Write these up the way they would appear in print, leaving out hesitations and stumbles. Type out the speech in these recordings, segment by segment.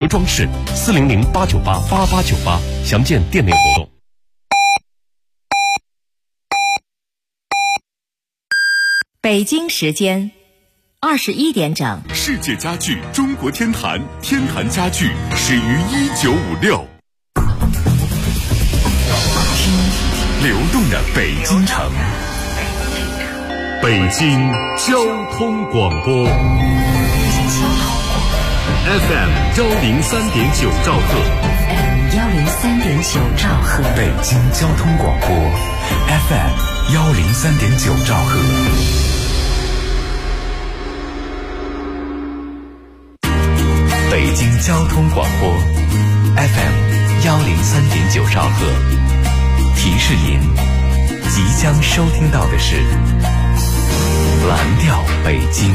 装饰，400-898-8898，详见店内活动。 北京时间21点整， 世界家具中国天坛，天坛家具始于1956。听流动的北京城，北京交通广播 FM 103.9兆赫 103.9兆赫， 北京交通广播 FM 103.9兆赫。北京交通广播 FM 103.9兆赫，提示您即将收听到的是蓝调北京。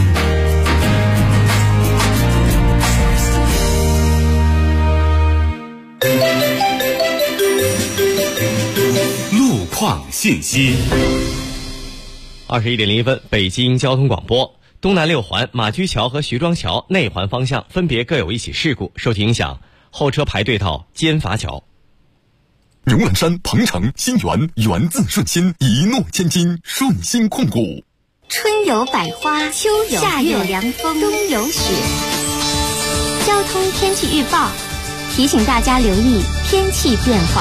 路况信息。 21点01分，北京交通广播。东南六环马驹桥和徐庄桥内环方向分别各有一起事故，受其影响，后车排队到尖筏桥。 牛栏山、鹏城、新源，源自顺心，一诺千金，顺心控股。 春有百花，秋有夏有凉风，冬有雪。交通天气预报提醒大家留意天气变化。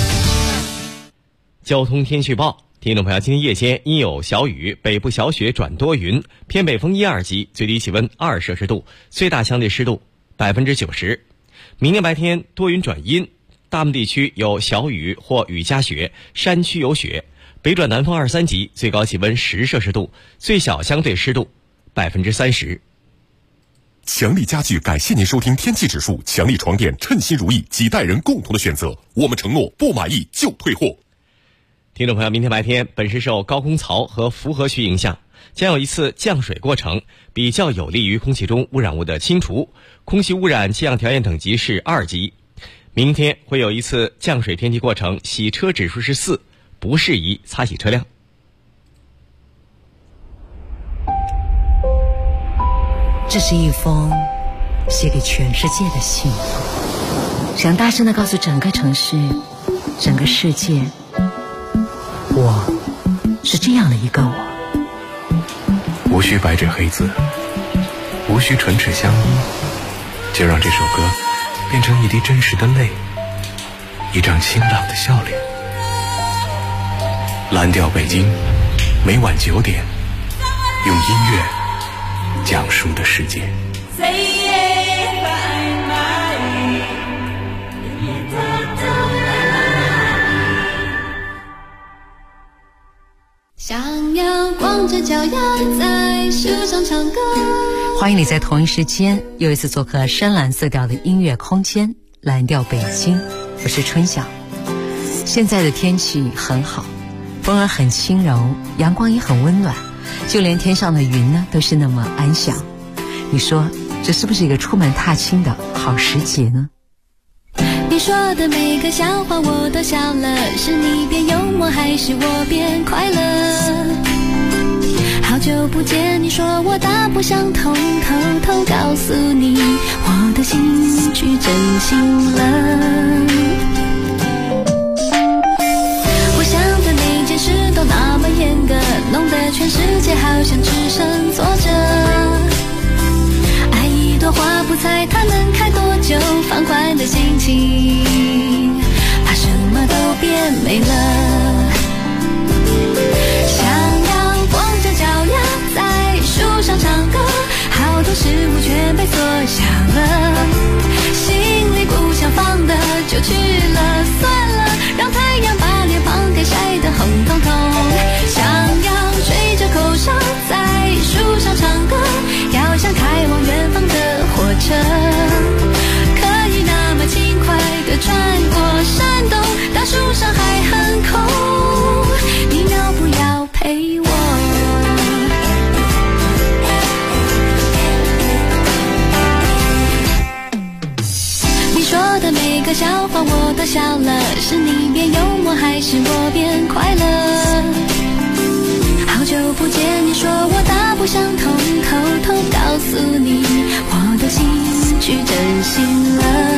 交通天气预报，听众朋友，今天夜间阴有小雨，北部小雪转多云，偏北风1、2级，最低气温2摄氏度，最大相对湿度90%。明天白天多云转阴，大部分地区有小雨或雨夹雪，山区有雪，北转南风2、3级，最高气温10摄氏度，最小相对湿度30%。 强力家具感谢您收听天气指数，强力床垫称心如意，几代人共同的选择，我们承诺不满意就退货。 听众朋友，明天白天本市受高空槽和符合区影响，将有一次降水过程，比较有利于空气中污染物的清除，空气污染气象条件等级是2级。明天会有一次降水天气过程，洗车指数是4，不适宜擦洗车辆。 这是一封写给全世界的信，想大声地告诉整个城市、整个世界，我是这样的一个我。 无需白纸黑字，无需唇齿相依，就让这首歌变成一滴真实的泪，一张清朗的笑脸。蓝调北京，每晚9点，用音乐讲述的世界。 想要光着脚丫在树上唱歌。 欢迎你在同一时间又一次做客深蓝色调的音乐空间，蓝调北京，我是春晓。现在的天气很好，风儿很轻柔，阳光也很温暖，就连天上的云呢都是那么安详。你说这是不是一个出门踏青的好时节呢？ 你说的每个笑话我都笑了，是你变幽默还是我变快乐？好久不见，你说我大不相同，偷偷告诉你我的心去真心了。我想的每件事都那么严格，弄得全世界好像只剩坐着。爱一朵花不猜它能开多久，放宽的心情怕什么都变美了。想要光着脚丫在树上唱歌，好多事物全被缩小了，心里不想放的就去了，算了，让太阳把脸庞给晒得红彤彤。想要吹着口哨在树上唱歌，要像开往远方的火车，可以那么轻快地穿过山洞，当树上还很空，你要不要陪我？你说的每个笑话我都笑了，是你变幽默还是我变快乐？好久不见，你说我大不相同，偷偷告诉你我的心去真心了。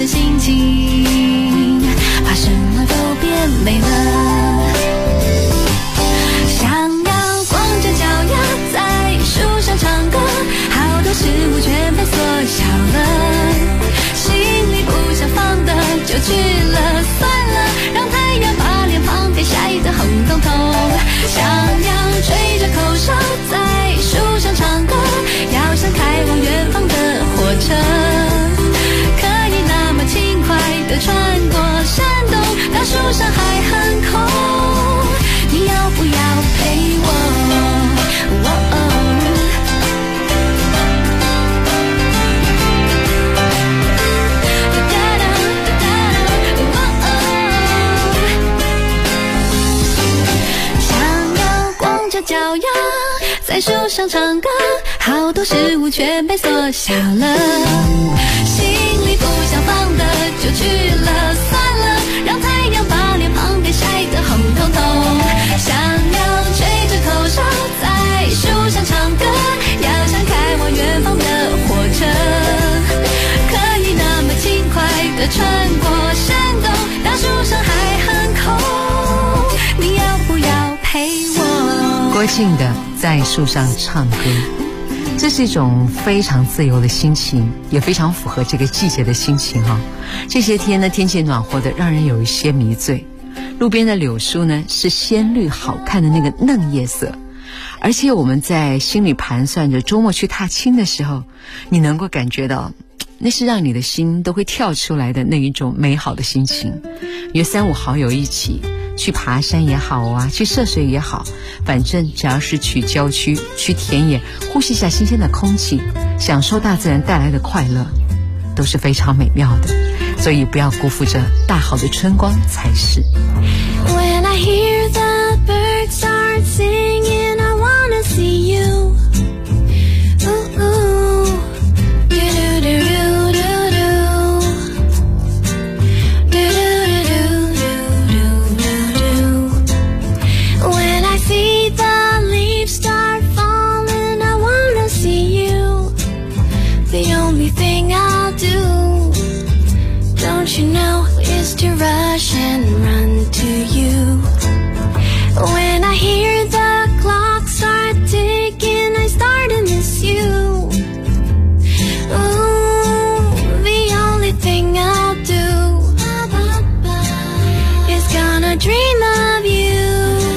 的心情，把什么都变没了。想要光着脚丫在树上唱歌，好多事物全被缩小了，心里不想放的就去了，算了，让太阳把脸庞给晒得红彤彤。想要吹着口哨在树上唱歌，要像开往远方的火车，可以那么轻快地穿过山洞，当树上还很空，你要不要陪我？想要光着脚丫在树上唱歌，好多事物全被缩小了，心里不想放的就去了，算了，让太阳把脸庞给晒得红彤彤。想要吹着口哨在树上唱歌，要像开往远方的火车，可以那么轻快地穿过山洞，当树上还很空，你要不要陪我？ 郭靖的在树上唱歌，这是一种非常自由的心情，也非常符合这个季节的心情哈。这些天呢，天气暖和的让人有一些迷醉，路边的柳树呢是鲜绿好看的那个嫩叶色，而且我们在心里盘算着周末去踏青的时候，你能够感觉到那是让你的心都会跳出来的那一种美好的心情。约3-5好友一起去爬山也好啊，去涉水也好，反正只要是去郊区去田野，呼吸一下新鲜的空气，享受大自然带来的快乐，都是非常美妙的，所以不要辜负这大好的春光才是。 When I hear the birds start singing, I wanna see you. Ooh, ooh. When I see the leaves start falling, I wanna see you. The only thing I'll do, don't you know, is to rush and run to you. When I hear the clock start ticking, I start to miss you. Ooh, the only thing I'll do is gonna dream of you.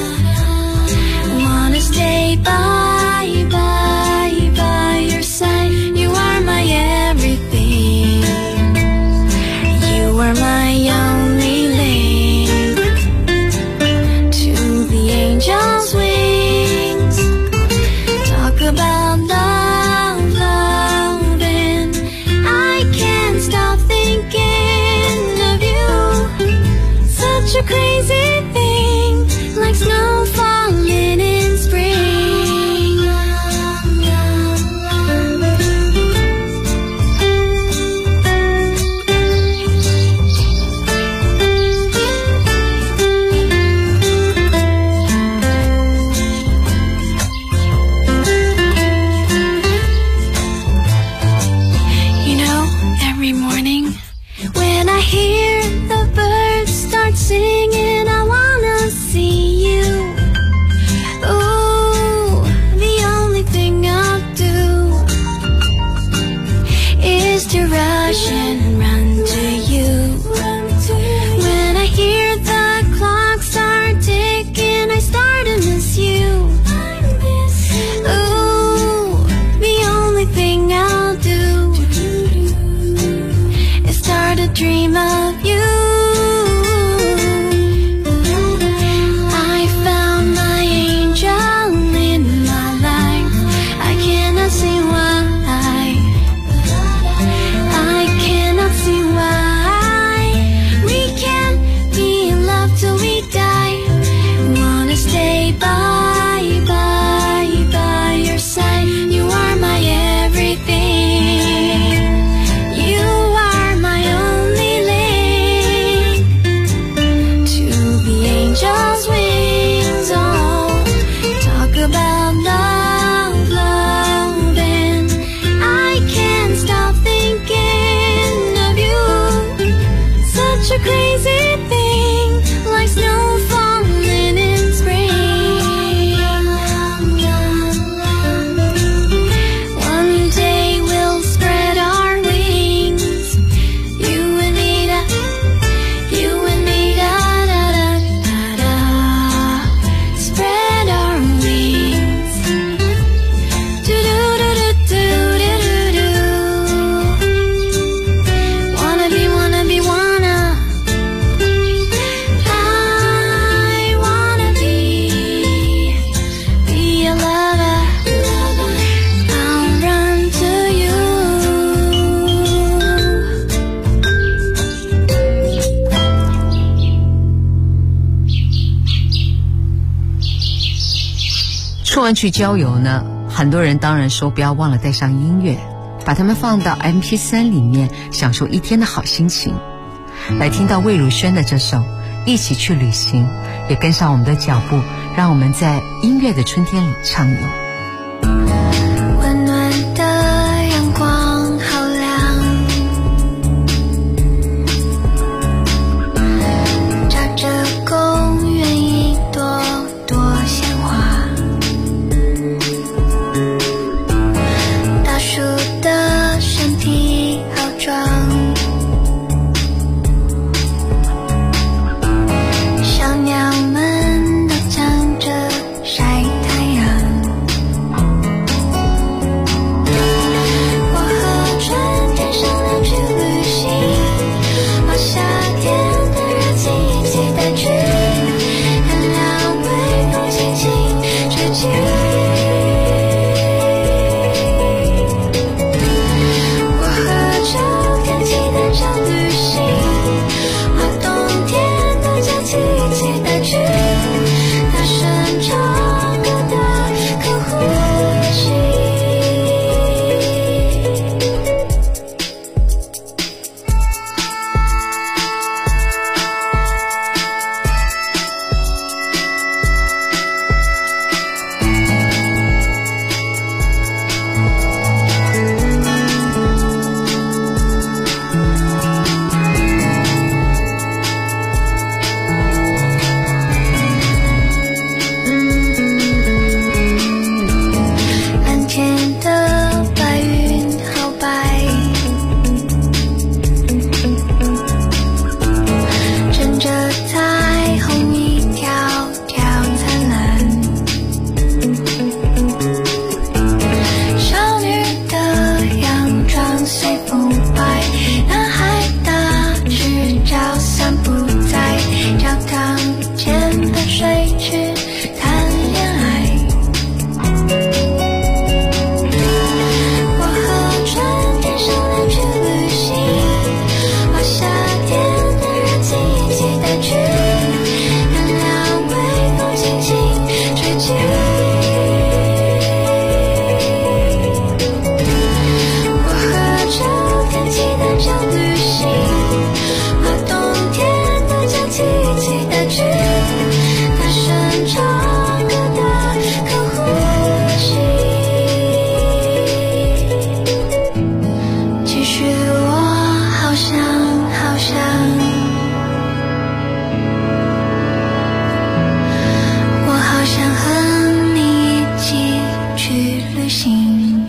Wanna stay by your side. You are my everything. You are my only link to the angel's wings. Talk about love, loving. I can't stop thinking of you. Such a crazy thing, like snow falling in spring. You know, every morning when I hear the birds start singing, I wanna see you. Ooh, the only thing I'll do is to rush and run to you. When I hear the clock start ticking, I start to miss you. Ooh, the only thing I'll do is start to dream of you. I found my angel in my life. I cannot see why. I cannot see why we can't be in love till we die. Wanna stay by your side. You are my everything. You are my only link such a crazy thing, like snow falling in spring. One day we'll spread our wings, you and me, da, da, da, da, da. Spread our wings. Do do do do do do do do. Wanna be, wanna be, wanna. I wanna be a lover. I'll run to you. 出门去郊游呢，很多人当然说不要忘了带上音乐，把它们放到 MP3 里面，享受一天的好心情。来听到魏如萱的这首《一起去旅行》，也跟上我们的脚步，让我们在音乐的春天里畅游。 温暖的阳光好亮，照着公园一朵朵鲜花，大树的身体好壮，小鸟们都抢着晒太阳。我和春天商量去旅行，把夏天的热气一起带去，看两微风轻轻吹起。我和秋天期待着旅行，把冬天的假期一起带去，大声唱歌的可呼吸。蓝天的白云好白，乘着彩虹一条条灿烂。少女的洋装随风摆，男孩大赤脚散步在教堂前的水池谈恋爱。我和春天商量去旅行，把夏天的热气一起带去，看两微风轻轻吹起。我和秋天期待着旅行，把冬天的假期一起带去，大声唱歌的可呼吸。其实我好想好想，我好想和你一起去旅行。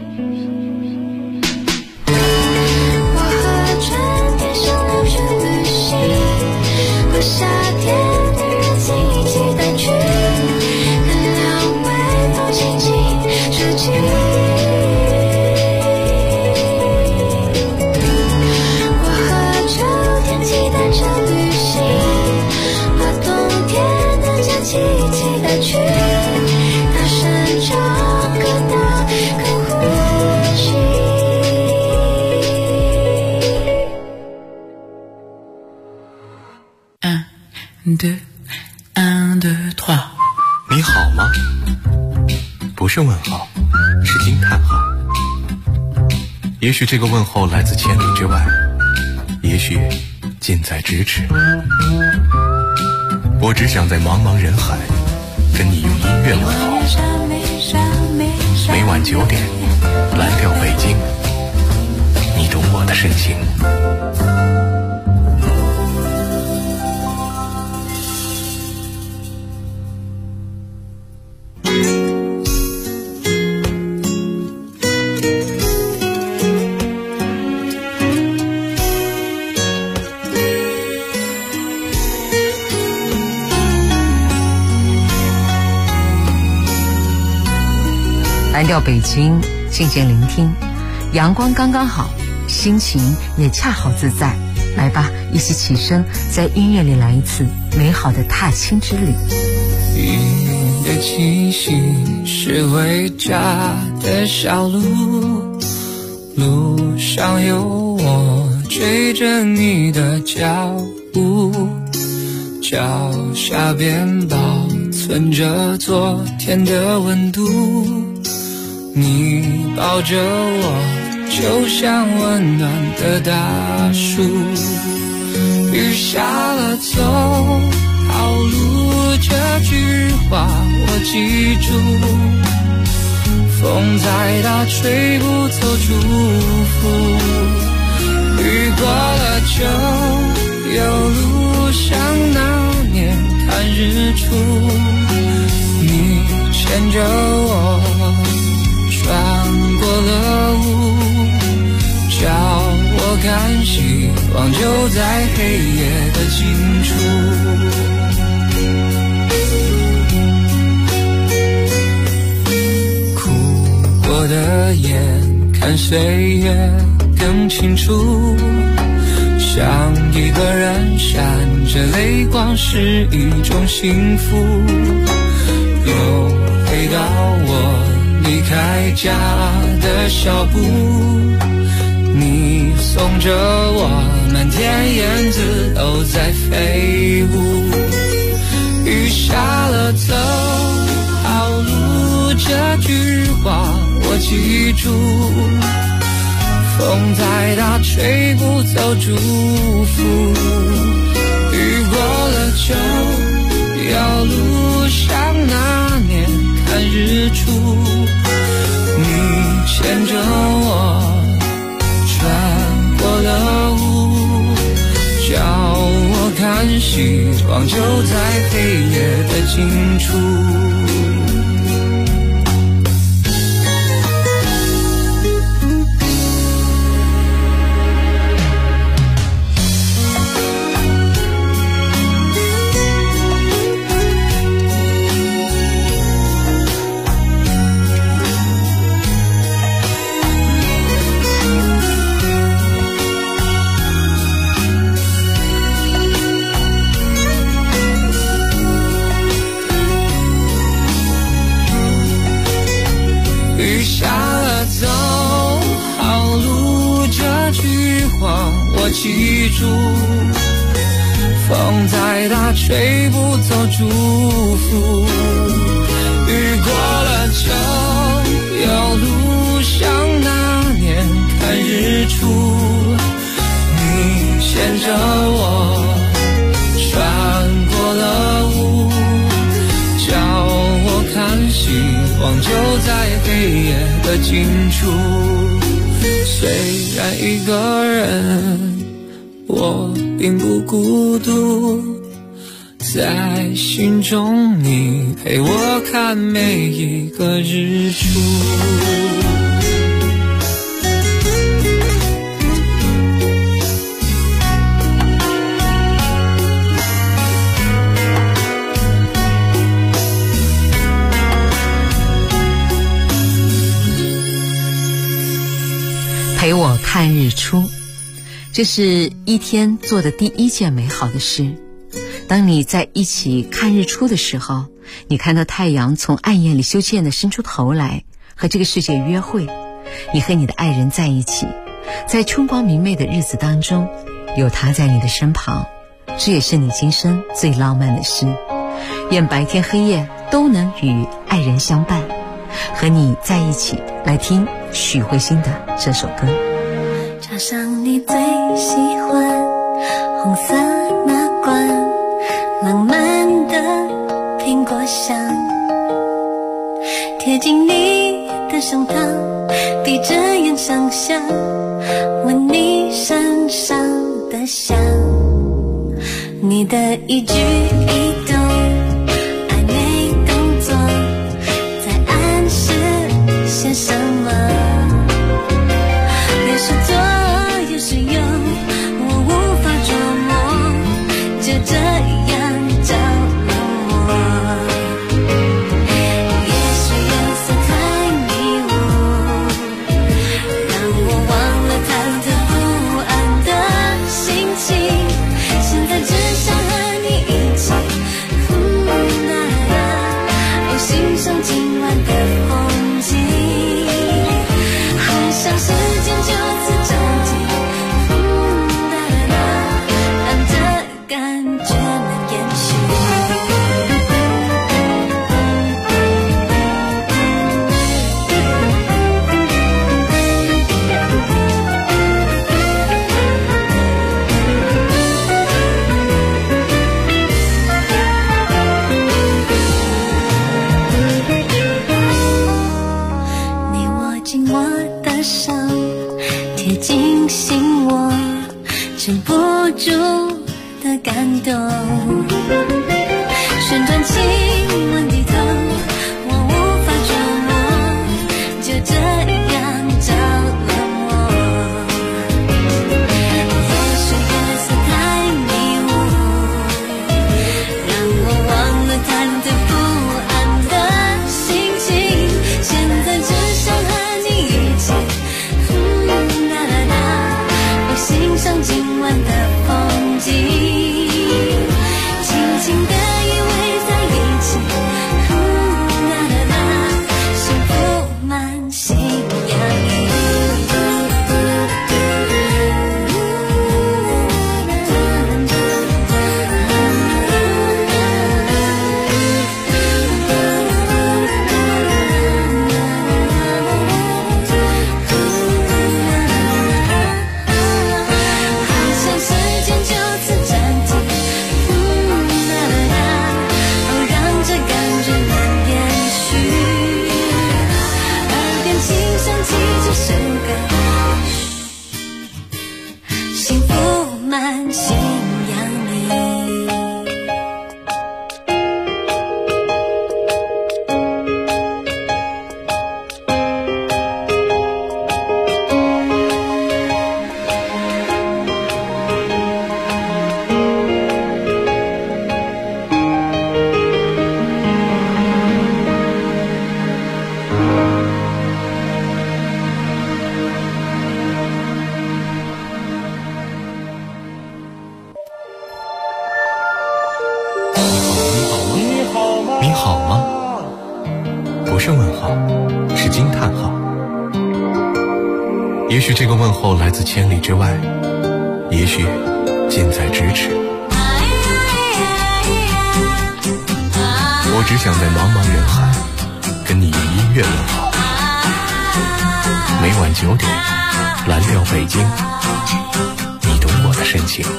我和春天商量去旅行，把夏天的热气一起带去，看两微风轻轻吹起。我和秋天期待着旅行，把冬天的假期一起带去，大声唱歌的可呼吸。 1, 2, 1, 2, 3。 你好吗？不是问号，是惊叹号。也许这个问候来自千里之外，也许近在咫尺。我只想在茫茫人海跟你用音乐问候。每晚9点，蓝调北京，你懂我的深情。 蓝调北京，静静聆听，阳光刚刚好，心情也恰好自在。来吧，一起起身，在音乐里来一次美好的踏青之旅。 音乐气息是回家的小路，路上有我追着你的脚步，脚下边保存着昨天的温度，你抱着我就像温暖的大树。雨下了走好路，这句话我记住，风再大吹不走祝福，雨过了就有路，像那年看日出，你牵着我穿过了雾，叫我看希望就在黑夜的尽处。哭过的眼看岁月更清楚，想一个人闪着泪光是一种幸福，又回到我离开家的小步，你送着我，满天燕子都在飞舞。雨下了走好路，这句话我记住，风再大吹不走祝福，雨过了就有路，像那年看日出，你牵着我穿过了雾，叫我看希望就在黑夜的尽处。记住，风再大吹不走祝福，雨过了就有路，像那年看日出，你牵着我穿过了雾，叫我看希望就在黑夜的尽处，虽然一个人我并不孤独，在心中你陪我看每一个日出。 陪我看日出，这是一天做的第一件美好的事。当你在一起看日出的时候，你看到太阳从暗夜里羞怯地伸出头来，和这个世界约会。你和你的爱人在一起，在春光明媚的日子当中，有他在你的身旁，这也是你今生最浪漫的事。愿白天黑夜都能与爱人相伴，和你在一起。来听许慧欣的这首歌。 插上你最喜欢红色那罐浪漫的苹果香，贴近你的胸膛，闭着眼想象，闻你身上的香，你的一举一动暧昧动作在暗示些什么，有时做有时有，我无法琢磨，就这样着了我。也许有色太迷的感动。旋转亲吻低头，我无法捉摸，就这样着了魔。也许夜色太迷雾，让我忘了忐忑不安的心情。现在只想和你一起，啦啦啦，我欣赏今晚的风景，轻轻地依偎在一起，啦啦啦，幸福满心洋溢。好像时间就此暂停，啦啦啦，哦，让这感觉能延续。耳边轻响起这首歌，幸福满心洋溢。 你好吗？不是问号，是惊叹号。也许这个问候来自千里之外，也许近在咫尺。我只想在茫茫人海跟你用音乐问好。每晚9点，蓝调北京，你懂我的深情。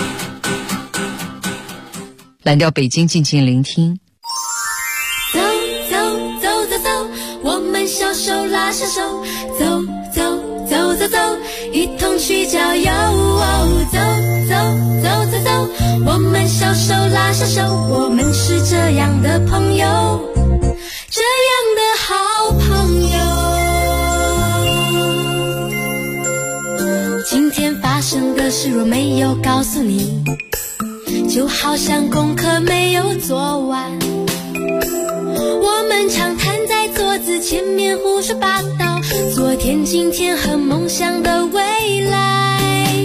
蓝调北京，静静聆听。 走走走走走，我们小手拉小手，走走走走走，一同去郊游。走走走走走，我们小手拉小手，我们是这样的朋友，这样的好朋友。今天发生的事若没有告诉你，就好像功课没有做完。我们常瘫在桌子前面胡说八道，昨天今天和梦想的未来。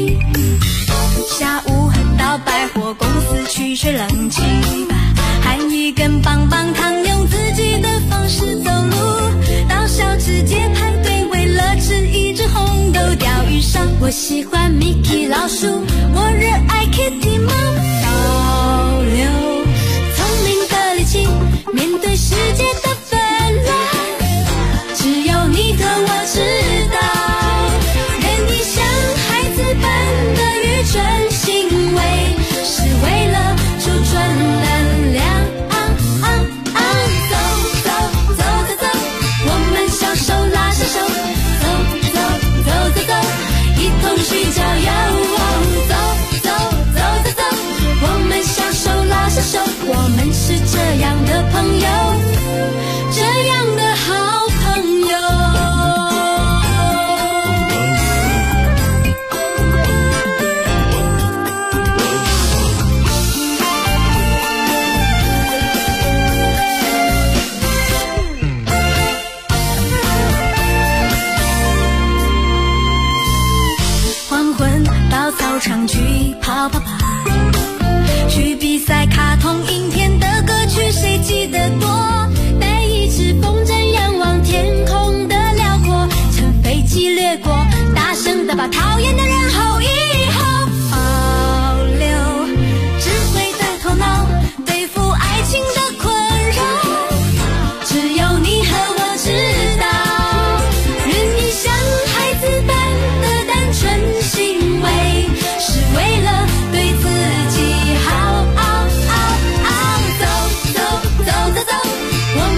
下午到百货公司去吹冷气吧，含一根棒棒糖，用自己的方式走路到小吃街排队，为了吃一只红豆钓鱼烧。我喜欢 Mickey 老鼠，我热爱 Kitty 猫。保留聪明的力气，面对世界的纷乱，只有你和我知道，人一像孩子般的愚蠢行为，是为了储存能量。走走走走走，我们小手拉小手，走走走走走，一同去郊游。走走走走走，我们小手拉小手，我们是这样的朋友，这样的好朋友。黄昏到操场去跑跑跑，去比赛卡通影片的歌曲谁记得多，带一只风筝仰望天空的辽阔，乘飞机掠过，大声地把讨厌的人吼一吼。保留智慧的头脑，对付爱情的困扰，只有你和我知道，人一像孩子般的单纯行为，是为了对自己好。走走走走走，我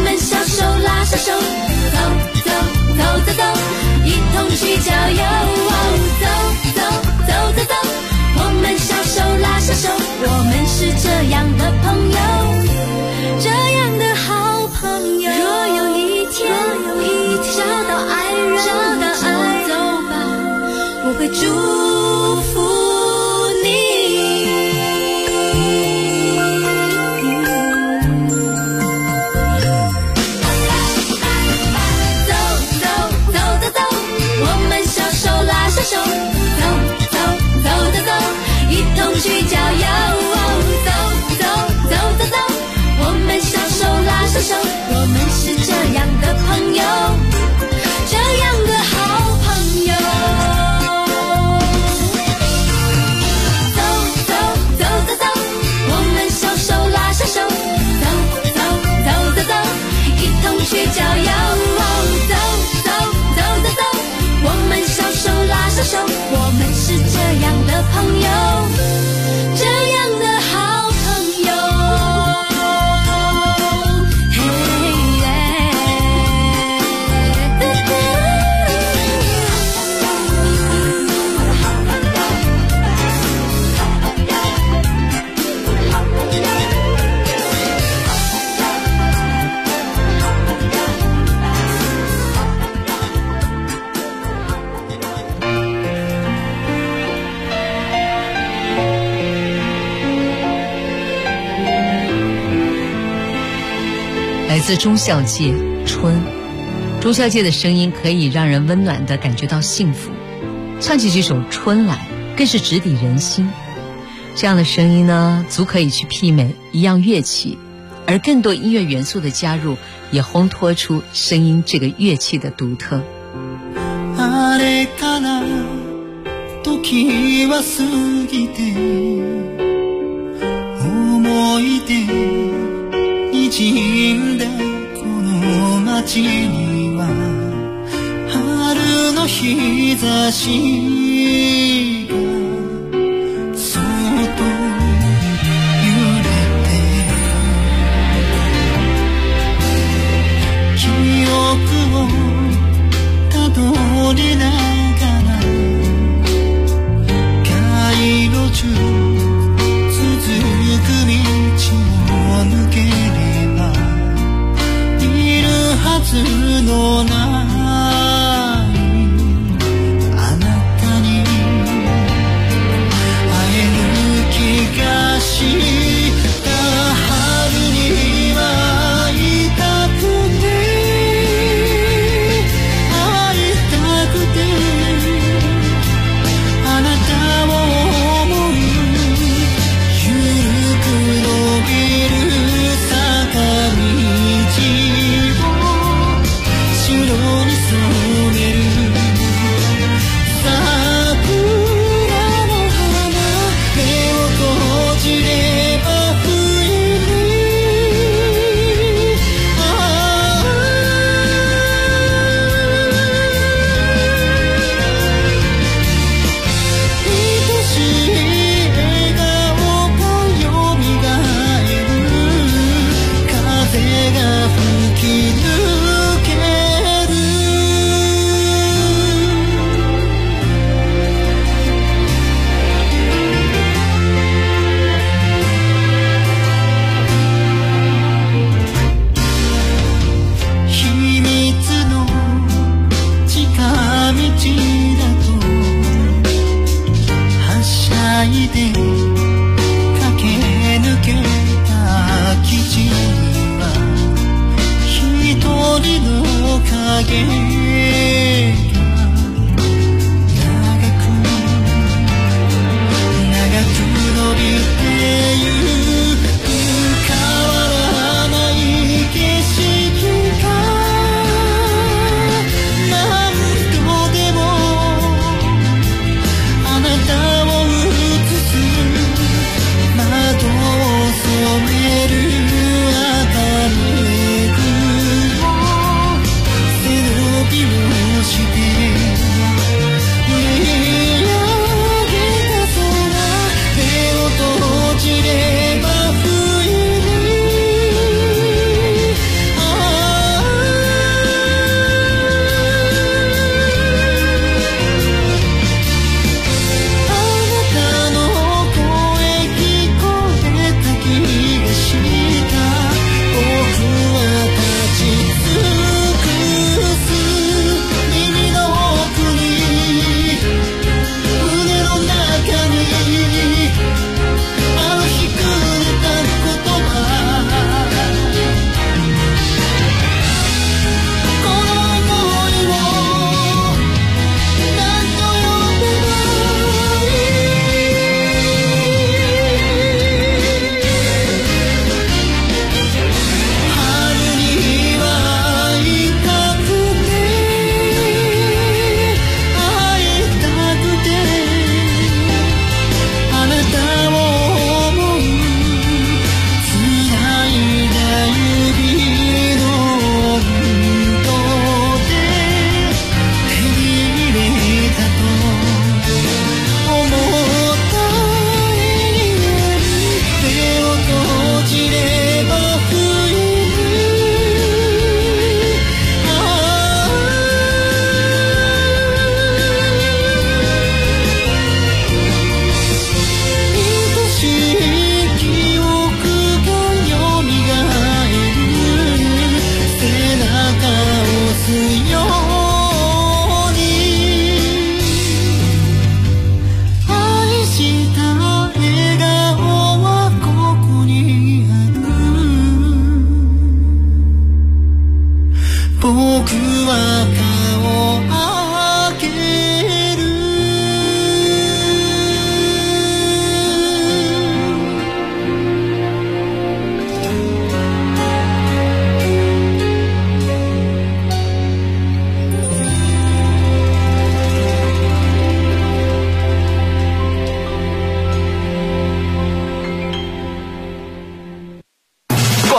自钟孝介《春》。钟孝介的声音可以让人温暖地感觉到幸福，唱起这首《春》来更是直抵人心。这样的声音呢，足可以去媲美一样乐器，而更多音乐元素的加入，也烘托出声音这个乐器的独特。 あれから時は過ぎて思い出にじんだこの街には春の日差しがそっと揺れて記憶をたどりながら街路中続く道を抜ければいるはずのないあなたに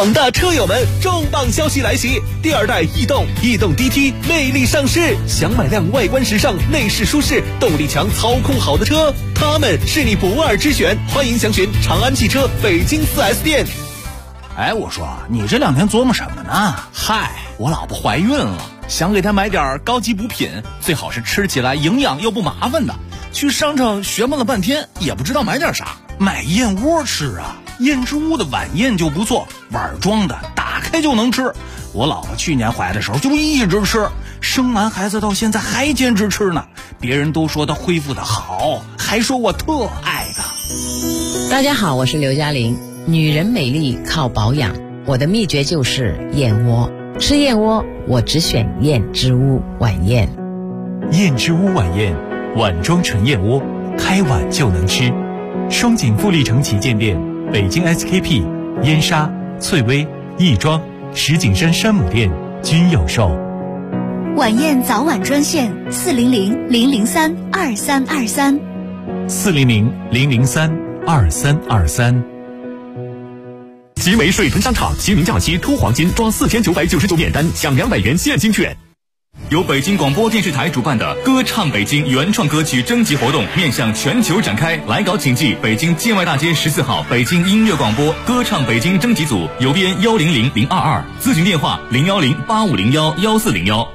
广大车友们，重磅消息来袭！第二代逸动 DT 魅力上市，想买辆外观时尚、内饰舒适、动力强、操控好的车，它们是你不二之选。欢迎详询长安汽车北京4S店。 哎，我说你这两天琢磨什么呢？嗨，我老婆怀孕了，想给她买点高级补品，最好是吃起来营养又不麻烦的。去商场学摸了半天，也不知道买点啥，买燕窝吃啊。燕之屋的晚宴就不错，碗装的，打开就能吃。我老婆去年怀的时候就一直吃，生完孩子到现在还坚持吃呢。别人都说她恢复的好，还说我特爱她。 大家好，我是刘嘉玲。女人美丽靠保养，我的秘诀就是燕窝。吃燕窝，我只选燕之屋晚宴。 燕之屋晚宴，碗装纯燕窝，开碗就能吃。双井富力城旗舰店、北京 SKP、燕莎、翠微、亦庄、石景山山姆店均有售。 晚宴早晚专线400-003-2323 400-003-2323。 集美水豚商场清明假期突黄金，装4999免单，享200元现金券。由北京广播电视台主办的歌唱北京原创歌曲征集活动面向全球展开，来稿请寄北京建外大街14号北京音乐广播歌唱北京征集组，邮编100022，咨询电话010-8501-1401。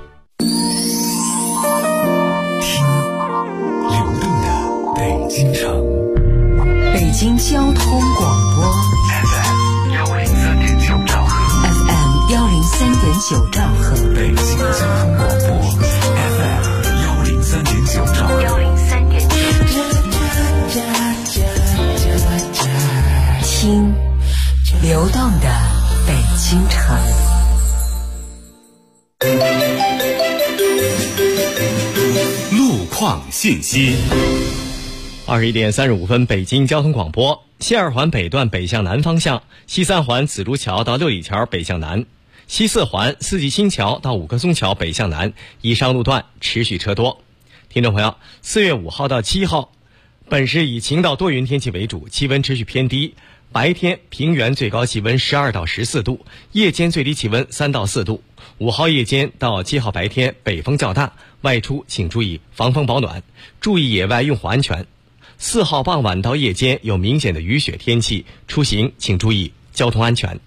听流动的北京城， 北京交通广播 FM103.9兆赫 ，FM103.9兆赫， 北京交通广播 FM103.9兆赫 ，103.9。听流动的北京城。 路况信息。 21点35分，北京交通广播。西二环北段北向南方向，西三环紫竹桥到六里桥北向南，西四环四季新桥到五棵松桥北向南，以上路段持续车多。听众朋友，4月5号到7号，本市以晴到多云天气为主，气温持续偏低。白天平原最高气温12到14度，夜间最低气温3到4度。5号夜间到7号白天北风较大，外出请注意防风保暖，注意野外用火安全。4号傍晚到夜间有明显的雨雪天气，出行请注意交通安全。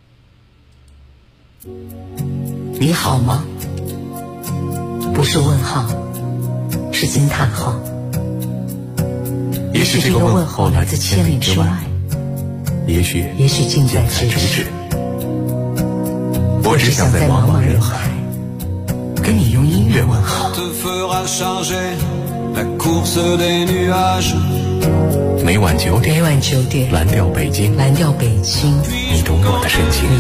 你好吗？不是问号，是惊叹号。 也许这个问候来自千里之外，也许近在咫尺。我只想在茫茫人海跟你用音乐问好。每晚9点，蓝调北京，你懂我的深情，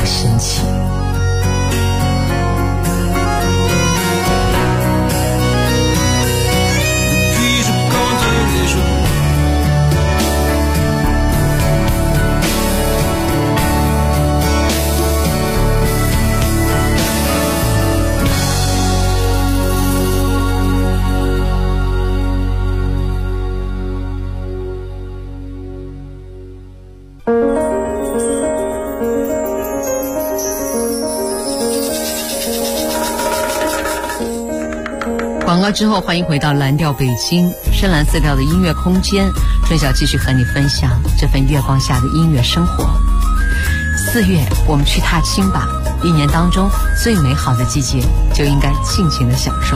广告之后，欢迎回到蓝调北京深蓝色调的音乐空间，春晓继续和你分享这份月光下的音乐生活。4月我们去踏青吧，一年当中最美好的季节就应该尽情的享受。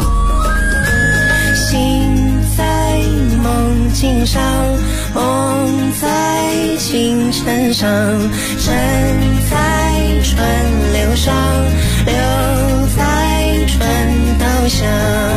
心在梦境上，梦在清晨上，身在川流上，流在川道上。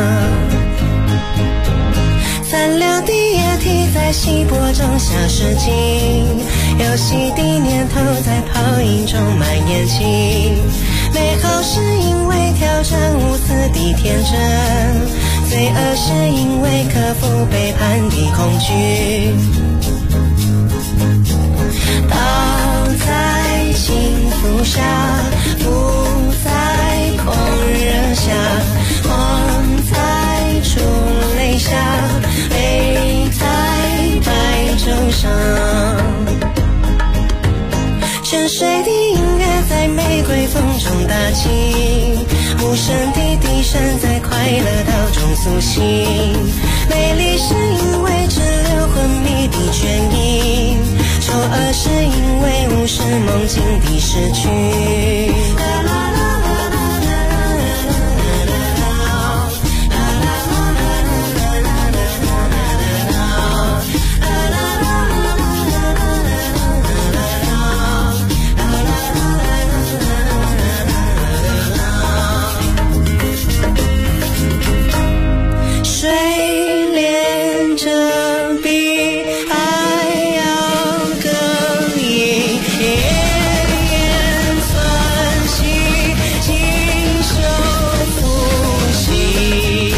三两滴液体在稀薄中下失禁，游戏的念头在泡影中蔓延起。美好是因为挑战无私的天真，罪恶是因为克服背叛的恐惧。倒在幸福下，不在狂热下，慌在出泪下，泪在白昼上。沉睡的音乐归风中打起，无声的笛声在快乐岛中苏醒。美丽是因为只留昏迷的倦意，丑恶是因为无视梦境的失去。水连着比爱要更隐，烟窜起，经受复习。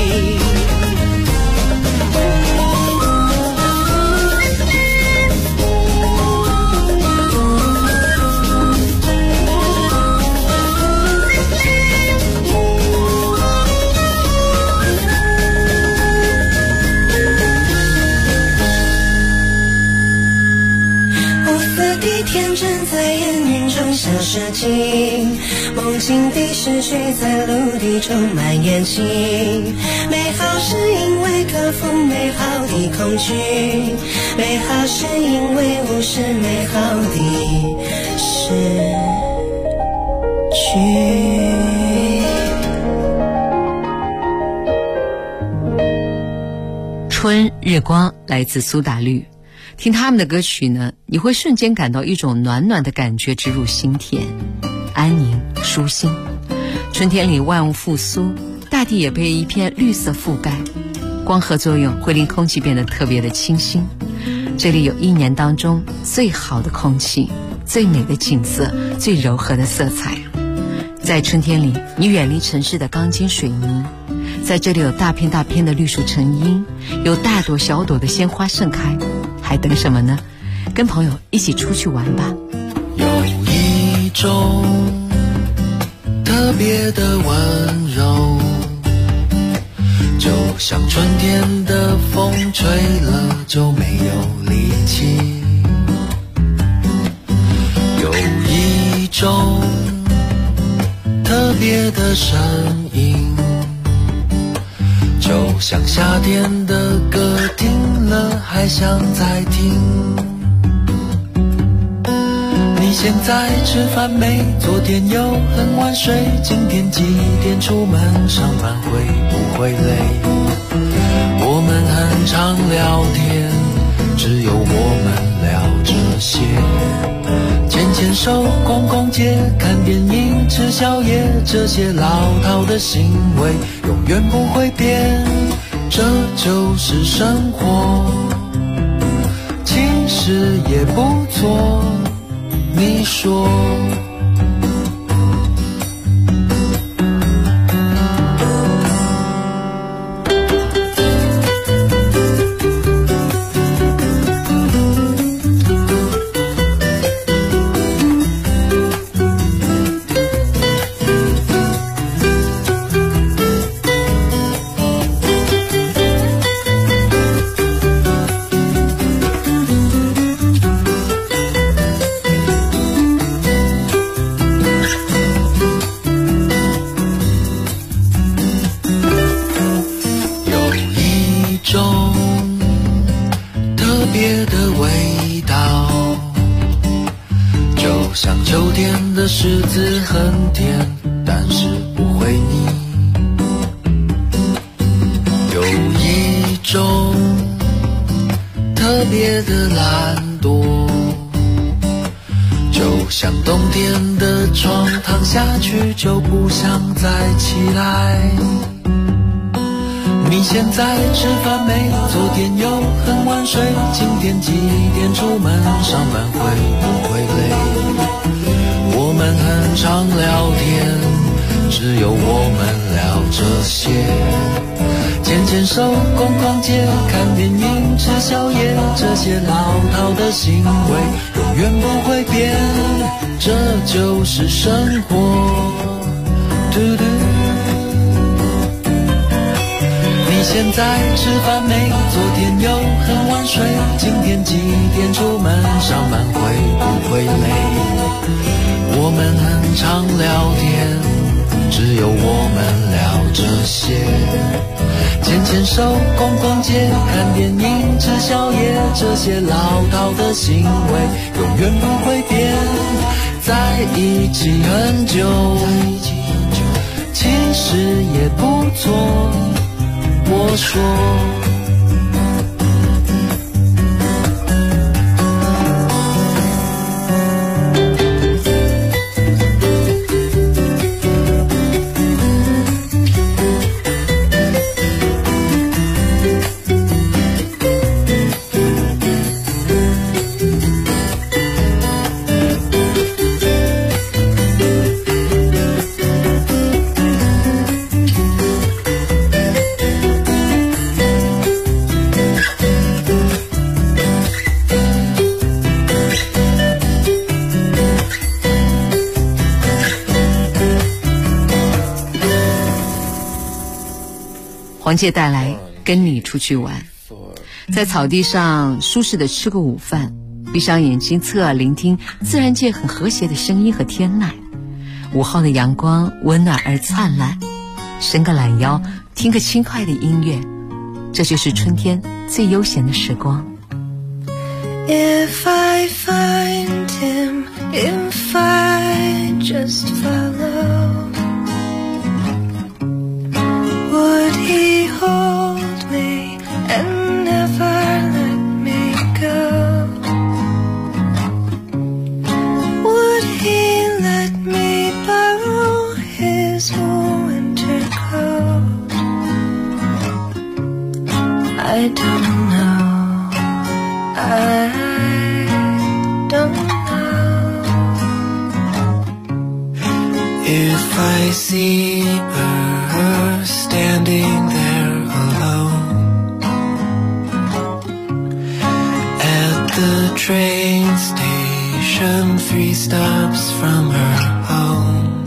天真在烟云中消失尽，梦境的失去在陆地中蔓延起。美好是因为克服美好的恐惧，美好是因为无视美好的失去。 春日光来自苏打绿，听他们的歌曲呢，你会瞬间感到一种暖暖的感觉直入心田，安宁舒心。春天里万物复苏，大地也被一片绿色覆盖，光合作用会令空气变得特别的清新。这里有一年当中最好的空气，最美的景色，最柔和的色彩。在春天里，你远离城市的钢筋水泥，在这里有大片大片的绿树成荫，有大朵小朵的鲜花盛开，还等什么呢？跟朋友一起出去玩吧。 有一种特别的温柔，就像春天的风吹了就没有力气。有一种特别的声音，就像夏天的歌，听了还想再听。你现在吃饭没？昨天又很晚睡，今天几点出门？上班会不会累？我们很常聊天，只有我们聊这些。牵牵手，逛逛街，看电影，吃宵夜，这些老套的行为永远不会变，这就是生活，其实也不错，你说。柿子很甜，但是不会腻。有一种特别的懒惰，就像冬天的床，躺下去就不想再起来。你现在吃饭没？昨天又很晚睡，今天几点出门？上班会不会累？我们很常聊天，只有我们聊这些。牵牵手，逛逛街，看电影，吃宵夜，这些老套的行为永远不会变，这就是生活。嘟嘟。你现在吃饭没？昨天又很晚睡，今天几点出门？上班会不会累？我们很常聊天，只有我们聊这些。牵牵手，逛逛街，看电影，吃宵夜，这些老套的行为永远不会变。在一起很久，其实也不错。我说。 黄玠带来跟你出去玩，在草地上舒适的吃个午饭，闭上眼睛侧耳聆听自然界很和谐的声音和天籁。午后的阳光温暖而灿烂，伸个懒腰听个轻快的音乐，这就是春天最悠闲的时光。 If I find him, if I just follow, would he hold me and never let me go? Would he let me borrow his winter coat? I don't know. I don't know. If I see her standing there alone at the train station 3 stops from her home,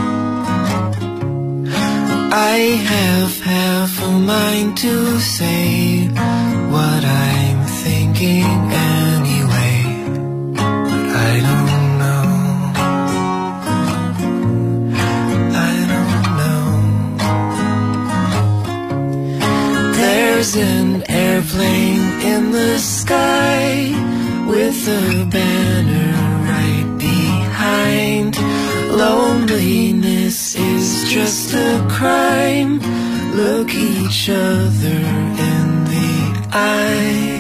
I have half a mind to say what I'm thinking anyway, but I don't know. I don't know. There's an airplane in the sky with a banner right behind. Loneliness is just a crime. Look each other in the eye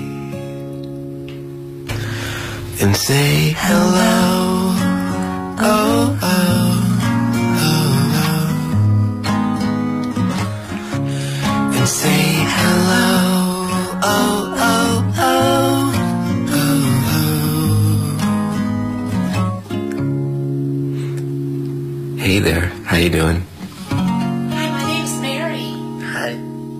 and say hello. Oh, oh, oh, oh. And say hello. Oh, oh, oh, oh, oh. Hey there, how you doing? Hi, my name's Mary. Hi.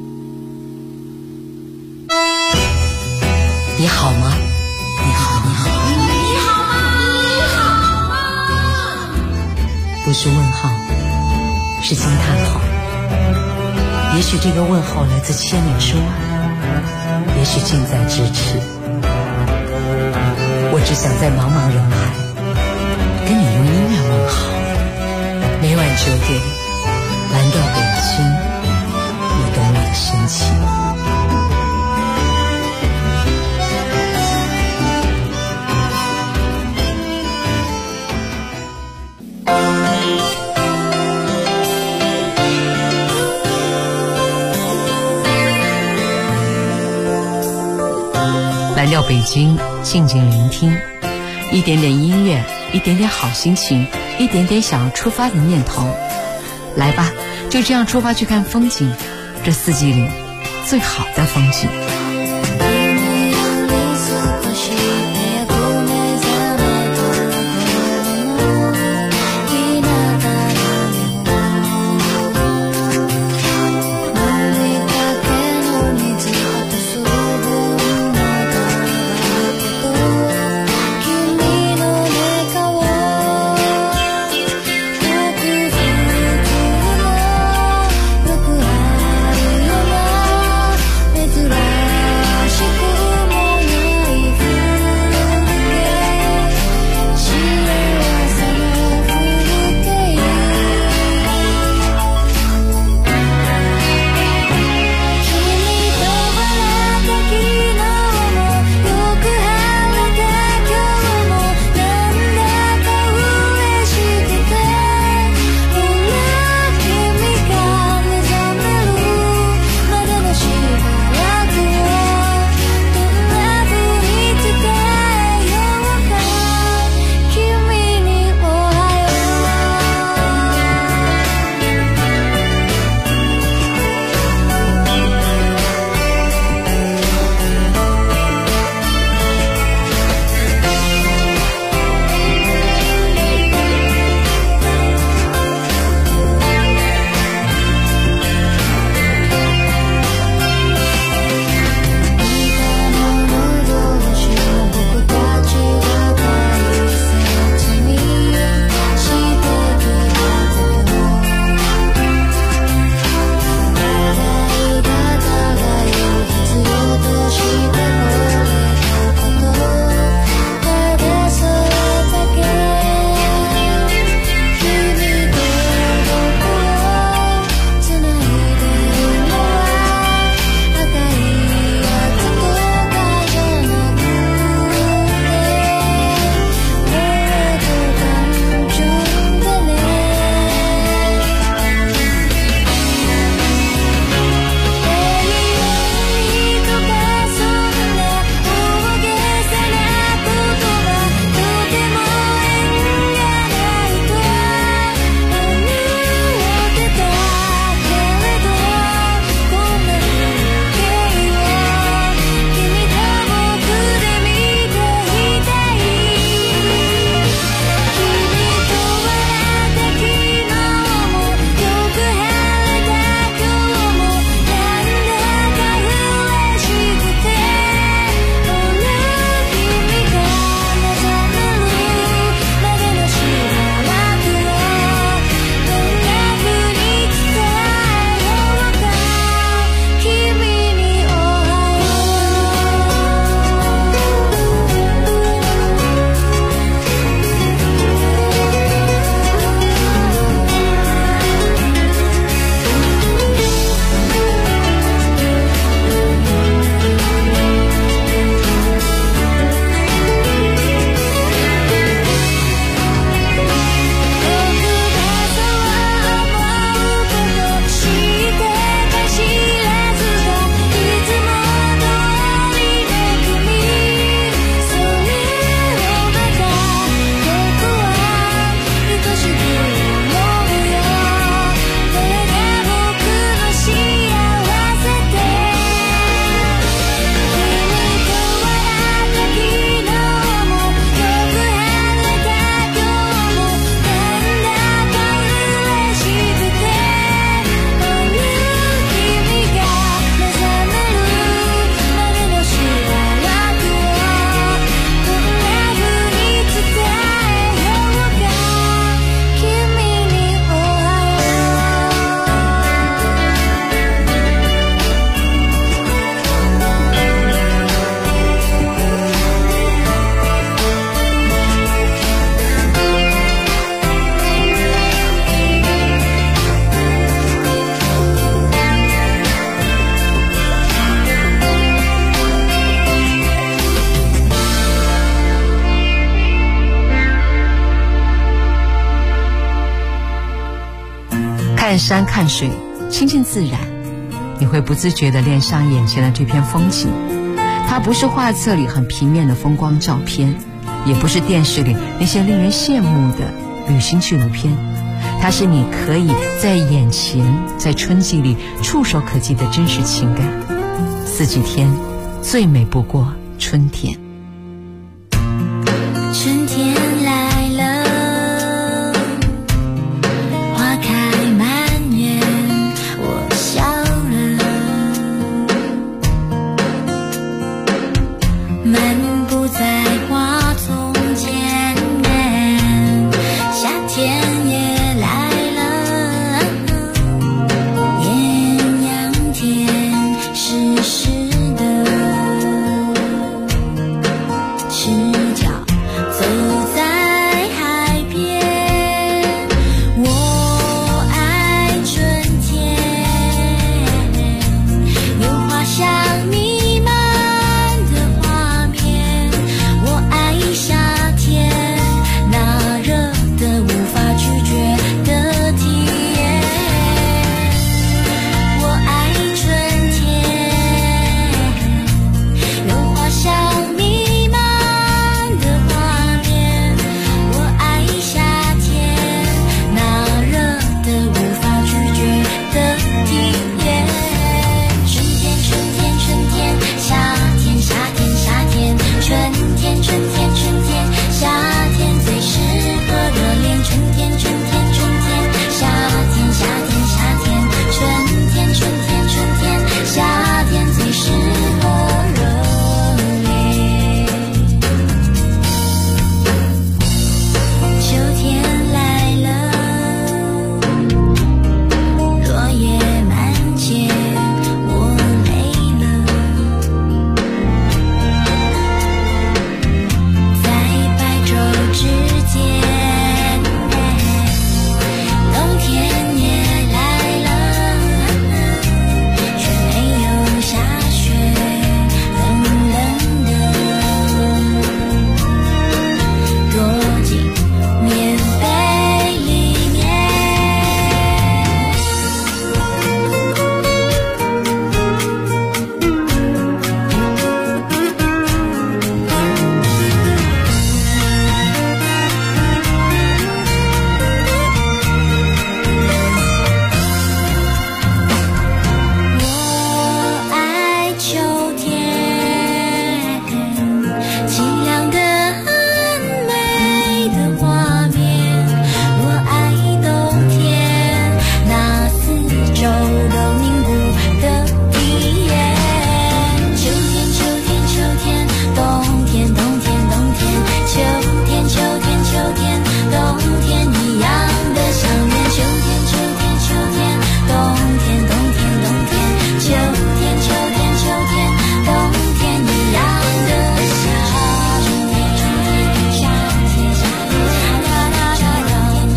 你好吗？你好，你好， 你好吗？你好吗？ 不是问号，是惊叹号。也许这个问候来自千里之外，也许近在咫尺。我只想在茫茫人海，跟你用音乐问好。每晚9点，蓝调北京，你懂我的深情。蓝调北京，静静聆听，一点点音乐，一点点好心情，一点点想要出发的念头。来吧，就这样出发去看风景，这四季里最好的风景。 珍看山看水，亲近自然，你会不自觉地恋上眼前的这片风景。它不是画册里很平面的风光照片，也不是电视里那些令人羡慕的旅行纪录片，它是你可以在眼前，在春季里触手可及的真实情感。四季天，最美不过春天。 春天来了，花开满园，我笑了，漫步在花丛间，夏天也来了，艳阳天湿湿的，赤脚走在海边，我爱春天，有花香弥漫的画面，我爱夏天，那热的无法拒绝的体验，我爱春天，有花香弥漫的画面，我爱夏天，那热的无法拒绝的体验。春天，春天，春天，夏天，夏天，夏天，春天，春天，春天，夏天最适合热恋。春天，春天，春天，夏天，夏天，夏天，春天，春天，春天，夏天最适合热恋。秋天来了，落叶满街，我累了，在白昼之间，冬天也来了，却没有下雪，冷冷的，躲进棉被里面。我爱秋天，清凉的很美的画面，我爱冬天，那四周都凝固的体验。秋天，秋天，秋天，冬天，冬天，冬天，秋天，秋天，秋天，冬天一样的想念。秋天，秋天，秋天，冬天，冬天，冬天，秋天，秋天，秋天，冬天一样的想念。夏天，夏天，夏天，夏天，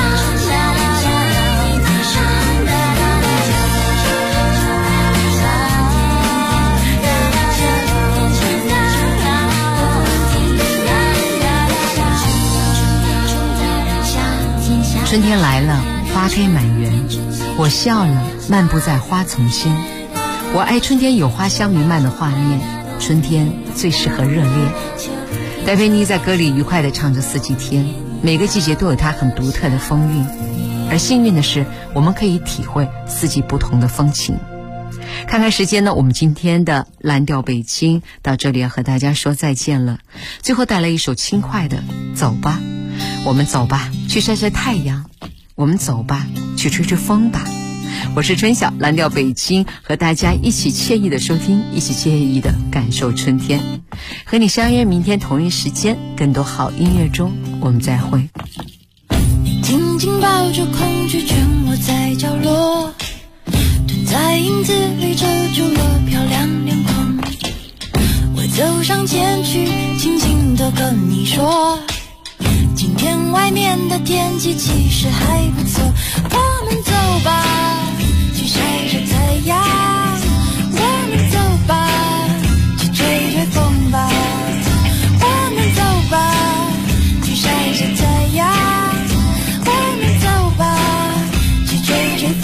春天来了，花开满园，我笑了，漫步在花丛间。我爱春天有花香弥漫的画面，春天最适合热恋。戴佩妮在歌里愉快地唱着四季天，每个季节都有它很独特的风韵，而幸运的是，我们可以体会四季不同的风情。看看时间呢，我们今天的蓝调北京到这里要和大家说再见了。最后带来一首轻快的《走吧》，我们走吧，去晒晒太阳；我们走吧，去吹吹风吧。我是春晓，蓝调北京，和大家一起惬意的收听，一起惬意的感受春天。和你相约明天同一时间，更多好音乐中我们再会。 紧紧抱着恐惧，蜷卧在角落，蹲在影子里遮住了漂亮脸孔。我走上前去，轻轻地跟你说，今天外面的天气其实还不错，我们走吧，去晒晒太阳，我们走吧，去吹吹风吧，我们走吧，去晒晒太阳，我们走吧，去吹吹风。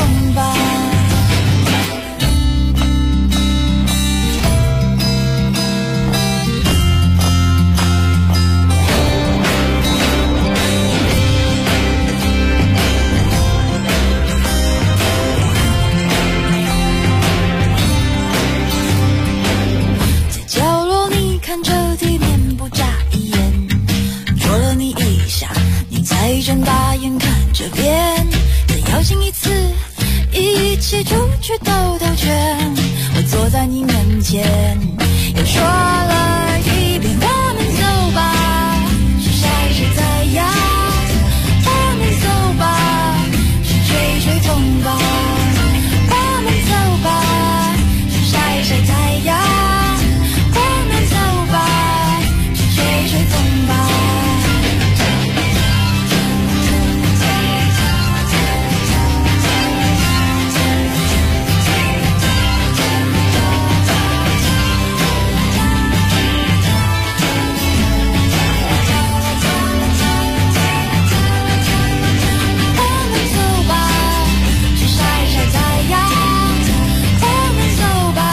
这边再邀请一次，一起出去兜兜圈。我坐在你面前。